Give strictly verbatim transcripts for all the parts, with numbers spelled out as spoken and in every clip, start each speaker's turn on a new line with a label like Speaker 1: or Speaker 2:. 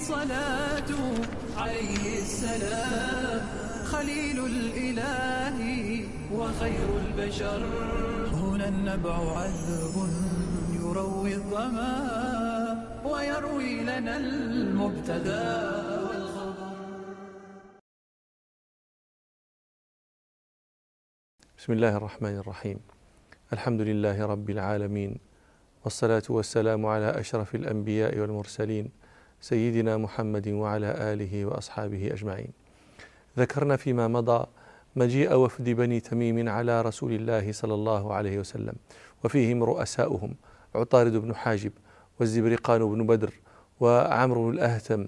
Speaker 1: الصلاة عليه السلام، خليل الإله وخير البشر. هنا النبع عذب يروي الظما ويروي لنا المبتدى والخبر.
Speaker 2: بسم الله الرحمن الرحيم. الحمد لله رب العالمين، والصلاة والسلام على أشرف الأنبياء والمرسلين سيدنا محمد وعلى آله وأصحابه أجمعين. ذكرنا فيما مضى مجيء وفد بني تميم على رسول الله صلى الله عليه وسلم، وفيهم رؤساؤهم عطارد بن حاجب والزبرقان بن بدر وعمرو بن الأهتم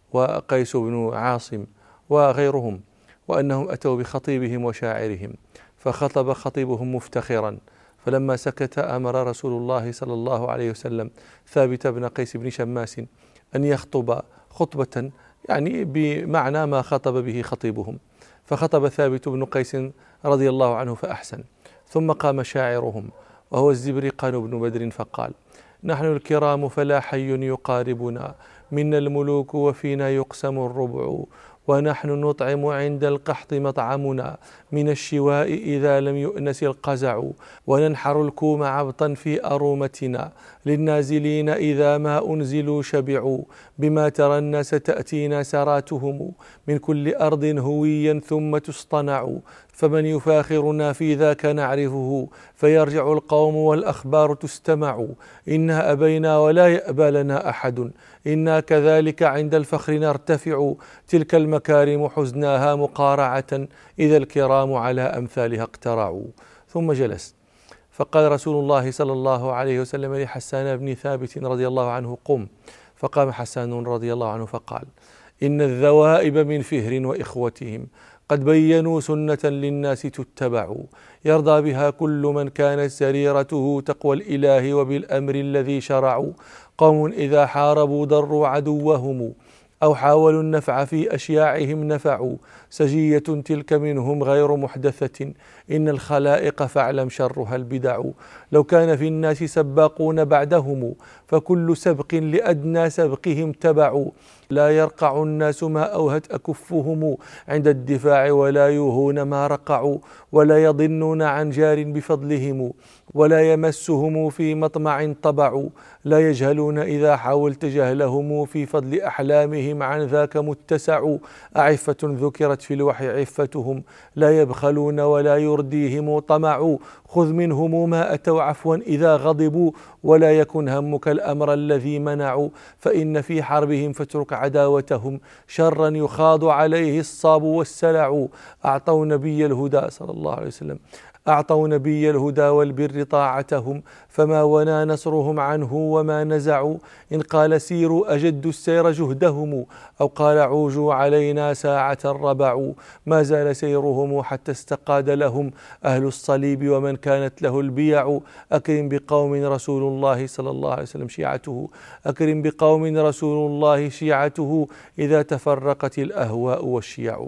Speaker 2: وقيس بن عاصم وغيرهم، وأنهم أتوا بخطيبهم وشاعرهم، فخطب خطيبهم مفتخرا. فلما سكت أمر رسول الله صلى الله عليه وسلم ثابت بن قيس بن شماس أن يخطب خطبة يعني بمعنى ما خطب به خطيبهم، فخطب ثابت بن قيس رضي الله عنه فأحسن. ثم قام شاعرهم وهو الزبرقان بن بدر فقال: نحن الكرام فلا حي يقاربنا، منا الملوك وفينا يقسم الربع، ونحن نطعم عند القحط مطعمنا، من الشواء إذا لم يؤنس القزع، وننحر الكوم عبطا في أرومتنا، للنازلين إذا ما أنزلوا شبعوا، بما ترى الناس تأتينا سراتهم، من كل أرض هويا ثم تصطنع، فمن يفاخرنا في ذاك نعرفه، فيرجع القوم والأخبار تستمع، إنا أبينا ولا يأبى لنا أحد، إنا كذلك عند الفخر نرتفع، تلك المكارم حزناها مقارعة، إذا الكرام على أمثالها اقترعوا. ثم جلس، فقال رسول الله صلى الله عليه وسلم لحسان بن ثابت رضي الله عنه: قم. فقام حسان رضي الله عنه فقال: إن الذوائب من فهر وإخوتهم قد بينوا سنة للناس تتبع، يرضى بها كل من كانت سريرته تقوى الإله وبالأمر الذي شرعوا، قوم إذا حاربوا ضروا عدوهم، أو حاولوا النفع في أشياعهم نفعوا، سجية تلك منهم غير محدثة، إن الخلائق فاعلم شرها البدع، لو كان في الناس سباقون بعدهم، فكل سبق لأدنى سبقهم تبع، لا يرقع الناس ما أوهت أكفهم عند الدفاع، ولا يوهون ما رقعوا، ولا يضنون عن جار بفضلهم، ولا يمسهم في مطمع طبع، لا يجهلون إذا حاولت جهلهم، في فضل أحلامهم عن ذاك متسع، أعفة ذكرت في الوحي عفتهم، لا يبخلون ولا يرديهم طمع، خذ منهم ما أتوا عفوا إذا غضبوا، ولا يكن همك الأمر الذي منعوا، فإن في حربهم فاترك عداوتهم، شرا يخاض عليه الصاب والسلع، أعطوا نبي الهدى صلى الله عليه وسلم أعطوا نبي الهدى والبر طاعتهم، فما ونا نصرهم عنه وما نزعوا، إن قال سيروا أجدوا السير جهدهم، أو قال عوجوا علينا ساعة ربعوا، ما زال سيرهم حتى استقاد لهم أهل الصليب ومن كانت له البيع، أكرم بقوم رسول الله صلى الله عليه وسلم شيعته، أكرم بقوم رسول الله شيعته، إذا تفرقت الأهواء والشيع.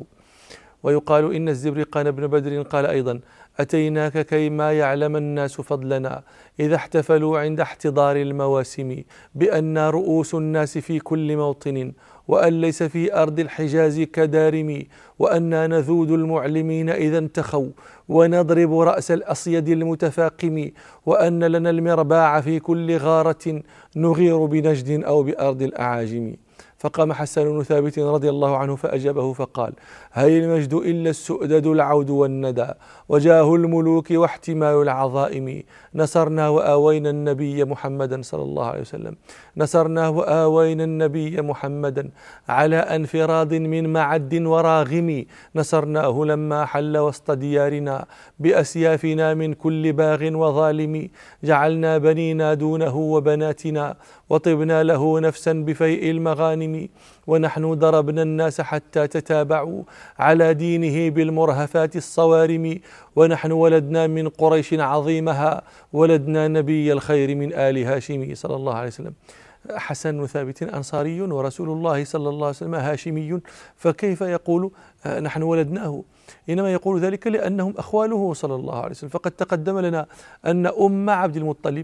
Speaker 2: ويقال إن الزبرقان بن بدر قال أيضا: أتيناك كيما يعلم الناس فضلنا، إذا احتفلوا عند احتضار المواسم، بأن رؤوس الناس في كل موطن، وأن ليس في أرض الحجاز كدارم، وأننا نذود المعلمين إذا انتخوا، ونضرب رأس الأصيد المتفاقم، وأن لنا المرباع في كل غارة، نغير بنجد أو بأرض الأعاجم. فقام حسان بن ثابت رضي الله عنه فأجابه فقال: هل المجد إلا السؤدد العود والندى، وجاه الملوك واحتمال العظائم، نصرنا وآوينا النبي محمدا صلى الله عليه وسلم، نصرنا وآوينا النبي محمدا على انفراد من معد وراغم، نصرناه لما حل وسط ديارنا، بأسيافنا من كل باغ وظالم، جعلنا بنينا دونه وبناتنا، وطبنا له نفسا بفيء المغانم، ونحن ضربنا الناس حتى تتابعوا على دينه بالمرهفات الصوارم، ونحن ولدنا من قريش عظيمها، ولدنا نبي الخير من آل هاشم صلى الله عليه وسلم. حسن بن ثابت أنصاري ورسول الله صلى الله عليه وسلم هاشمي، فكيف يقول نحن ولدناه؟ إنما يقول ذلك لأنهم أخواله صلى الله عليه وسلم. فقد تقدم لنا أن أم عبد المطلب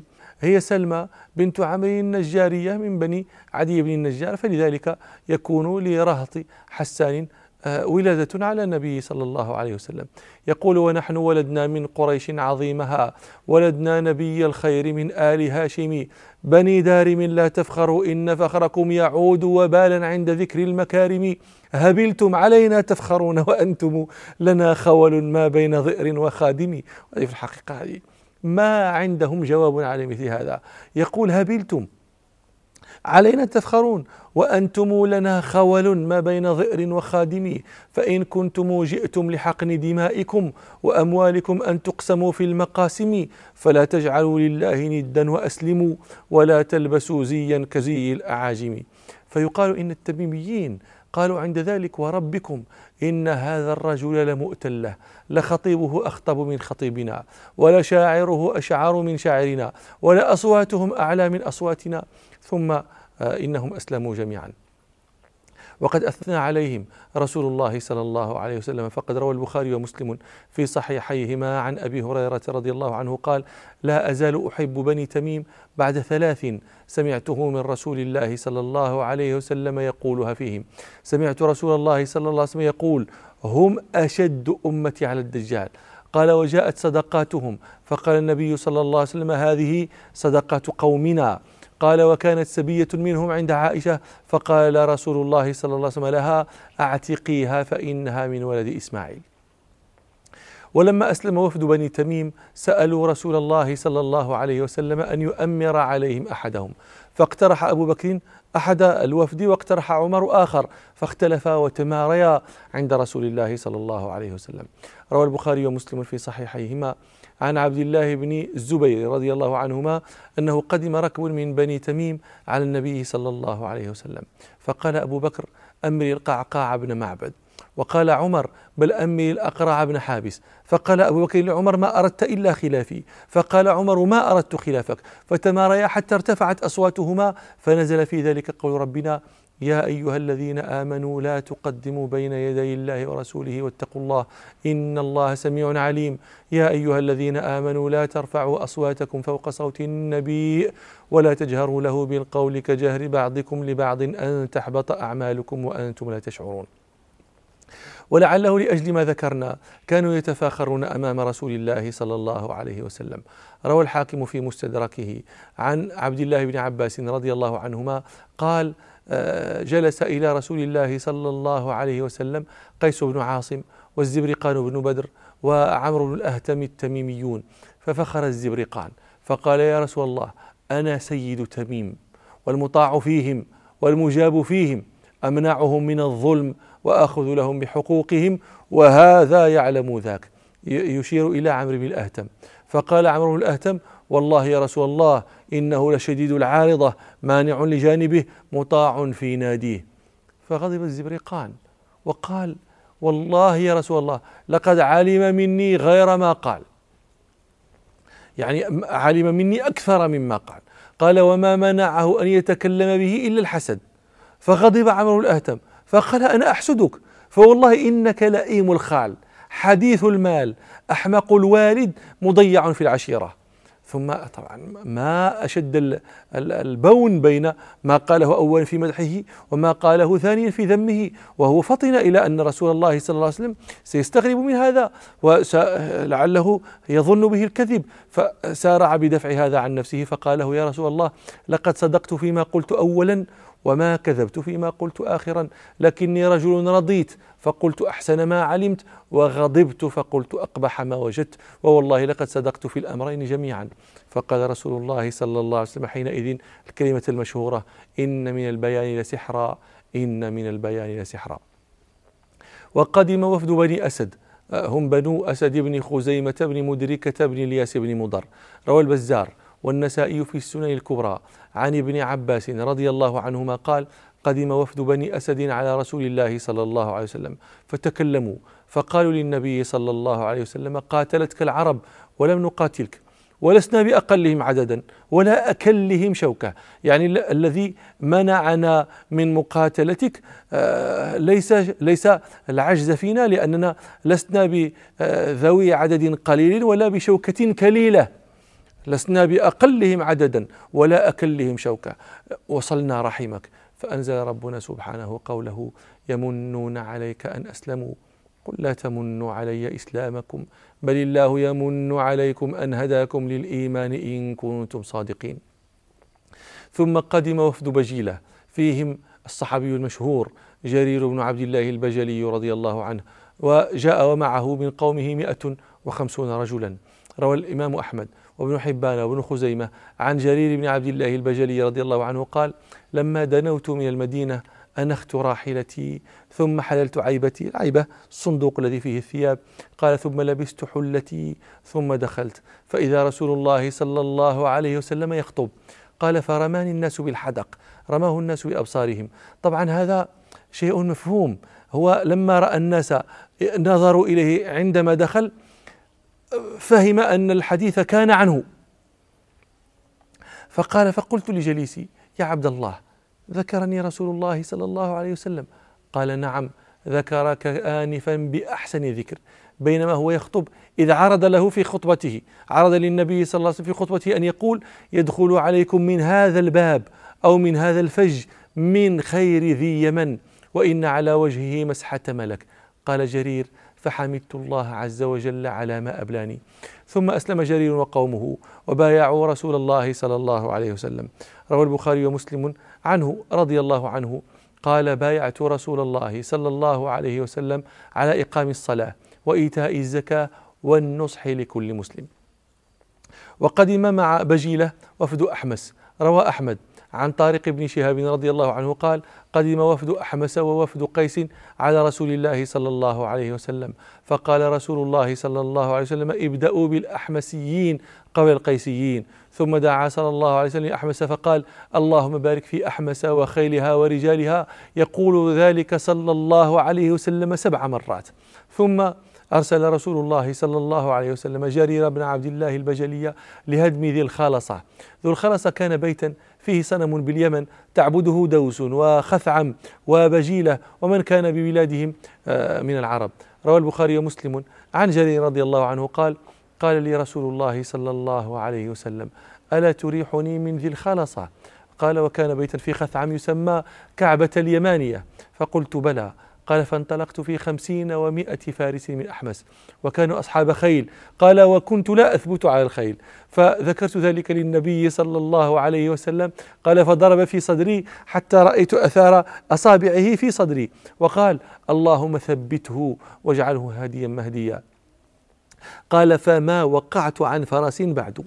Speaker 2: هي سلمى بنت عمرو النجارية من بني عدي بن النجار، فلذلك يكون لرهط حسان ولادة على النبي صلى الله عليه وسلم. يقول: ونحن ولدنا من قريش عظيمها، ولدنا نبي الخير من آل هاشم، بني دارم لا تفخروا إن فخركم يعود وبالا عند ذكر المكارم، هبلتم علينا تفخرون وأنتم لنا خول ما بين ظئر وخادم. وهذه في الحقيقة هذه ما عندهم جواب على مثل هذا. يقول: هبلتم علينا تفخرون وأنتم لنا خول ما بين ظئر وخادم، فإن كنتم جئتم لحقن دمائكم وأموالكم أن تقسموا في المقاسم، فلا تجعلوا لله ندا وأسلموا ولا تلبسوا زيا كزي الأعاجم. فيقال إن التميميين قالوا عند ذلك: وربكم إن هذا الرجل لمؤتله، لخطيبه أخطب من خطيبنا، ولا شاعره أشعر من شاعرنا، ولا أصواتهم أعلى من أصواتنا. ثم إنهم أسلموا جميعا. وقد أثنى عليهم رسول الله صلى الله عليه وسلم، فقد روى البخاري ومسلم في صحيحيهما عن أبي هريرة رضي الله عنه قال: لا أزال أحب بني تميم بعد ثلاث سمعته من رسول الله صلى الله عليه وسلم يقولها فيهم. سمعت رسول الله صلى الله عليه وسلم يقول: هم أشد أمتي على الدجال. قال: وجاءت صدقاتهم، فقال النبي صلى الله عليه وسلم: هذه صدقات قومنا. قال: وكانت سبية منهم عند عائشة، فقال رسول الله صلى الله عليه وسلم لها: أعتقيها فإنها من ولد إسماعيل. ولما أسلم وفد بني تميم سألوا رسول الله صلى الله عليه وسلم أن يؤمر عليهم أحدهم، فاقترح أبو بكر أحد الوفد واقترح عمر آخر، فاختلفا وتماريا عند رسول الله صلى الله عليه وسلم. روى البخاري ومسلم في صحيحيهما عن عبد الله بن الزبير رضي الله عنهما أنه قدم ركب من بني تميم على النبي صلى الله عليه وسلم، فقال أبو بكر: أمري القعقاع بن معبد. وقال عمر: بل أمري الأقرع بن حابس. فقال أبو بكر لعمر: ما أردت إلا خلافي. فقال عمر: ما أردت خلافك. فتماريا حتى ارتفعت أصواتهما، فنزل في ذلك قول ربنا: يا أيها الذين آمنوا لا تقدموا بين يدي الله ورسوله واتقوا الله إن الله سميع عليم. يا أيها الذين آمنوا لا ترفعوا أصواتكم فوق صوت النبي ولا تجهروا له بالقول كجهر بعضكم لبعض أن تحبط أعمالكم وأنتم لا تشعرون. ولعله لأجل ما ذكرنا كانوا يتفاخرون أمام رسول الله صلى الله عليه وسلم. روى الحاكم في مستدركه عن عبد الله بن عباس رضي الله عنهما قال: جلس إلى رسول الله صلى الله عليه وسلم قيس بن عاصم والزبرقان بن بدر وعمرو بن الأهتم التميميون، ففخر الزبرقان فقال: يا رسول الله، أنا سيد تميم والمطاع فيهم والمجاب فيهم، أمنعهم من الظلم وأخذ لهم بحقوقهم، وهذا يعلم ذاك، يشير إلى عمرو بن الأهتم. فقال عمرو بن الأهتم: والله يا رسول الله إنه لشديد العارضة مانع لجانبه مطاع في ناديه. فغضب الزبرقان وقال: والله يا رسول الله لقد علم مني غير ما قال، يعني علم مني أكثر مما قال. قال: وما منعه أن يتكلم به إلا الحسد. فغضب عمرو الأهتم فقال: أنا أحسدك، فوالله إنك لئيم الخال حديث المال أحمق الوالد مضيع في العشيرة. ثم طبعا ما أشد البون بين ما قاله أولا في مدحه وما قاله ثانيا في ذمه، وهو فطن إلى أن رسول الله صلى الله عليه وسلم سيستغرب من هذا ولعله يظن به الكذب، فسارع بدفع هذا عن نفسه فقال له: يا رسول الله، لقد صدقت فيما قلت أولا وما كذبت فيما قلت آخرا، لكني رجل رضيت فقلت أحسن ما علمت، وغضبت فقلت أقبح ما وجدت، ووالله لقد صدقت في الأمرين جميعا. فقال رسول الله صلى الله عليه وسلم حينئذ الكلمة المشهورة: إن من البيان لسحرا، إن من البيان لسحرا. وقدم وفد بني أسد، هم بنو أسد بن خزيمة بن مدركة بن الياس بن مضر. روى البزار والنسائي في السنن الكبرى عن ابن عباس رضي الله عنهما قال: قدم وفد بني أسد على رسول الله صلى الله عليه وسلم فتكلموا، فقالوا للنبي صلى الله عليه وسلم: قاتلتك العرب ولم نقاتلك، ولسنا بأقلهم عددا ولا أكلهم شوكة، يعني الذي منعنا من مقاتلتك ليس ليس العجز فينا، لأننا لسنا بذوي عدد قليل ولا بشوكة كليلة. لسنا بأقلهم عددا ولا أكلهم شوكة، وصلنا رحمك. فأنزل ربنا سبحانه قوله: يمنون عليك أن أسلموا قل لا تمنوا علي إسلامكم بل الله يمن عليكم أن هداكم للإيمان إن كنتم صادقين. ثم قدم وفد بجيلة فيهم الصحابي المشهور جرير بن عبد الله البجلي رضي الله عنه، وجاء ومعه من قومه مئة وخمسون رجلا. روى الإمام أحمد وابن حبان وابن خزيمة عن جرير بن عبد الله البجلي رضي الله عنه قال: لما دنوت من المدينة أنخت راحلتي ثم حللت عيبتي، العيبة الصندوق الذي فيه الثياب، قال: ثم لبست حلتي ثم دخلت فإذا رسول الله صلى الله عليه وسلم يخطب. قال: فرماني الناس بالحدق، رماه الناس بأبصارهم. طبعا هذا شيء مفهوم، هو لما رأى الناس نظروا إليه عندما دخل فهم أن الحديث كان عنه، فقال: فقلت لجليسي: يا عبد الله، ذكرني رسول الله صلى الله عليه وسلم؟ قال: نعم، ذكرك آنفا بأحسن ذكر، بينما هو يخطب إذ عرض له في خطبته، عرض للنبي صلى الله عليه وسلم في خطبته أن يقول: يدخل عليكم من هذا الباب أو من هذا الفج من خير ذي يمن وإن على وجهه مسحة ملك. قال جرير: فحمدت الله عز وجل على ما أبلاني. ثم أسلم جرير وقومه وبايعوا رسول الله صلى الله عليه وسلم. روى البخاري ومسلم عنه رضي الله عنه قال: بايعت رسول الله صلى الله عليه وسلم على إقام الصلاة وإيتاء الزكاة والنصح لكل مسلم. وقدم مع بجيلة وفد أحمس. روى أحمد عن طارق بن شهاب رضي الله عنه قال: قدم وفد أحمس ووفد قيس على رسول الله صلى الله عليه وسلم، فقال رسول الله صلى الله عليه وسلم: ابدأوا بالأحمسيين قبل القيسيين. ثم دعا صلى الله عليه وسلم أحمس فقال: اللهم بارك في أحمس وخيلها ورجالها، يقول ذلك صلى الله عليه وسلم سبع مرات. ثم أرسل رسول الله صلى الله عليه وسلم جرير بن عبد الله البجلي لهدم ذي الخلصة. ذو الخلصة كان بيتا فيه صنم باليمن تعبده دوس وخثعم وبجيلة ومن كان ببلادهم من العرب. روى البخاري ومسلم عن جرير رضي الله عنه قال: قال لي رسول الله صلى الله عليه وسلم: ألا تريحني من ذي الخلصة؟ قال: وكان بيتا في خثعم يسمى كعبة اليمانية. فقلت: بلى. قال: فانطلقت في خمسين ومائة فارس من أحمس وكانوا أصحاب خيل. قال: وكنت لا أثبت على الخيل، فذكرت ذلك للنبي صلى الله عليه وسلم. قال: فضرب في صدري حتى رأيت أثار أصابعه في صدري، وقال: اللهم ثبته واجعله هاديا مهديا. قال: فما وقعت عن فرس بعد.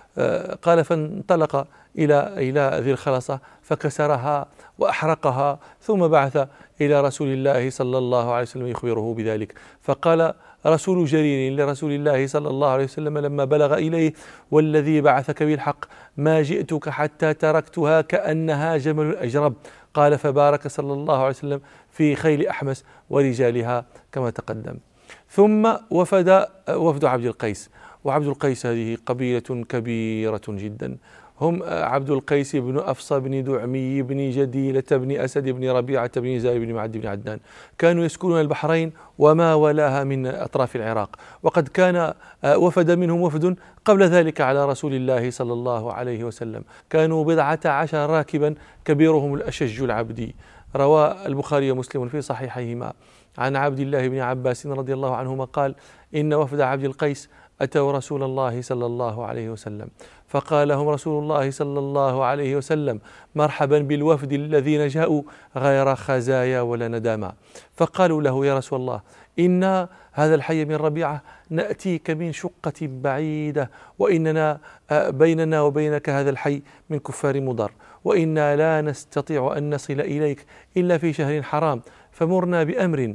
Speaker 2: قال: فانطلق إلى إلى ذي الخلصة فكسرها وأحرقها، ثم بعث إلى رسول الله صلى الله عليه وسلم يخبره بذلك. فقال رسول جرير لرسول الله صلى الله عليه وسلم لما بلغ إليه: والذي بعثك بالحق ما جئتك حتى تركتها كأنها جمل أجرب. قال: فبارك صلى الله عليه وسلم في خيل أحمس ورجالها كما تقدم. ثم وفد وفد عبد القيس. وعبد القيس هذه قبيلة كبيرة جدا، هم عبد القيس بن أفصى بن دعمي بن جديلة بن أسد بن ربيعة بن زاي بن معد بن عدنان. كانوا يسكنون البحرين وما ولاها من أطراف العراق، وقد كان وفد منهم وفد قبل ذلك على رسول الله صلى الله عليه وسلم، كانوا بضعة عشر راكبا كبيرهم الأشج العبدي. روى البخاري ومسلم في صحيحيهما عن عبد الله بن عباس رضي الله عنهما قال: إن وفد عبد القيس أتوا رسول الله صلى الله عليه وسلم فقال لهم رسول الله صلى الله عليه وسلم: مرحبا بالوفد الذين جاءوا غير خزايا ولا ندامة. فقالوا له: يا رسول الله، إن هذا الحي من ربيعة نأتيك من شقة بعيدة، وإننا بيننا وبينك هذا الحي من كفار مضر، وإنا لا نستطيع أن نصل إليك إلا في شهر حرام، فمرنا بأمر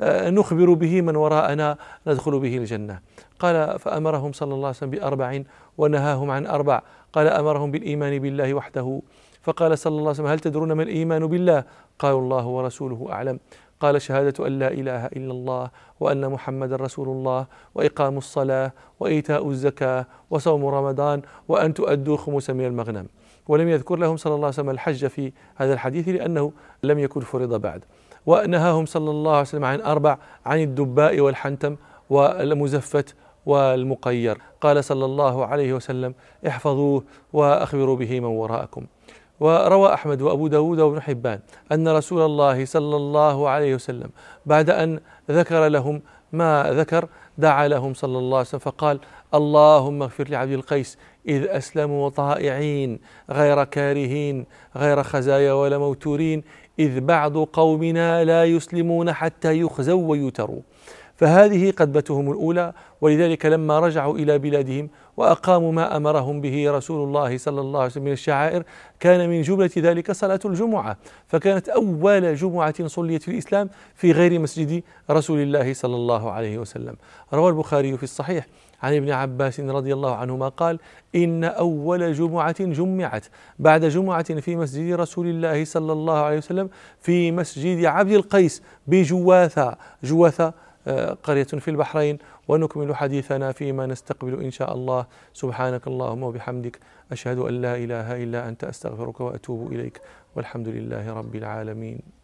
Speaker 2: نخبر به من وراءنا ندخل به الجنة. قال: فأمرهم صلى الله عليه وسلم بأربع ونهاهم عن أربع. قال: أمرهم بالإيمان بالله وحده. فقال صلى الله عليه وسلم: هل تدرون ما الإيمان بالله؟ قالوا: الله ورسوله أعلم. قال: شهادة أن لا إله إلا الله وأن محمد رسول الله، وإقام الصلاة، وإيتاء الزكاة، وصوم رمضان، وأن تؤدوا خمس من المغنم. ولم يذكر لهم صلى الله عليه وسلم الحج في هذا الحديث لأنه لم يكن فرض بعد. ونهاهم صلى الله عليه وسلم عن أربع: عن الدباء والحنتم والمزفت والمقير. قال صلى الله عليه وسلم: احفظوه وأخبروا به من وراءكم. وروى أحمد وأبو داود وابن حبان أن رسول الله صلى الله عليه وسلم بعد أن ذكر لهم ما ذكر دعا لهم صلى الله عليه وسلم فقال: اللهم اغفر لعبد القيس إذ أسلموا طائعين غير كارهين غير خزايا ولا موتورين، إذ بعض قومنا لا يسلمون حتى يخزوا ويتروا. فهذه قدبتهم الأولى، ولذلك لما رجعوا إلى بلادهم وأقاموا ما أمرهم به رسول الله صلى الله عليه وسلم من الشعائر، كان من جملة ذلك صلاة الجمعة، فكانت أول جمعة صليت في الإسلام في غير مسجد رسول الله صلى الله عليه وسلم. روى البخاري في الصحيح عن ابن عباس رضي الله عنهما قال: إن أول جمعة جمعت بعد جمعة في مسجد رسول الله صلى الله عليه وسلم في مسجد عبد القيس بجواثة. جواثة قرية في البحرين. ونكمل حديثنا فيما نستقبل إن شاء الله. سبحانك اللهم وبحمدك، أشهد أن لا إله إلا أنت، أستغفرك وأتوب إليك، والحمد لله رب العالمين.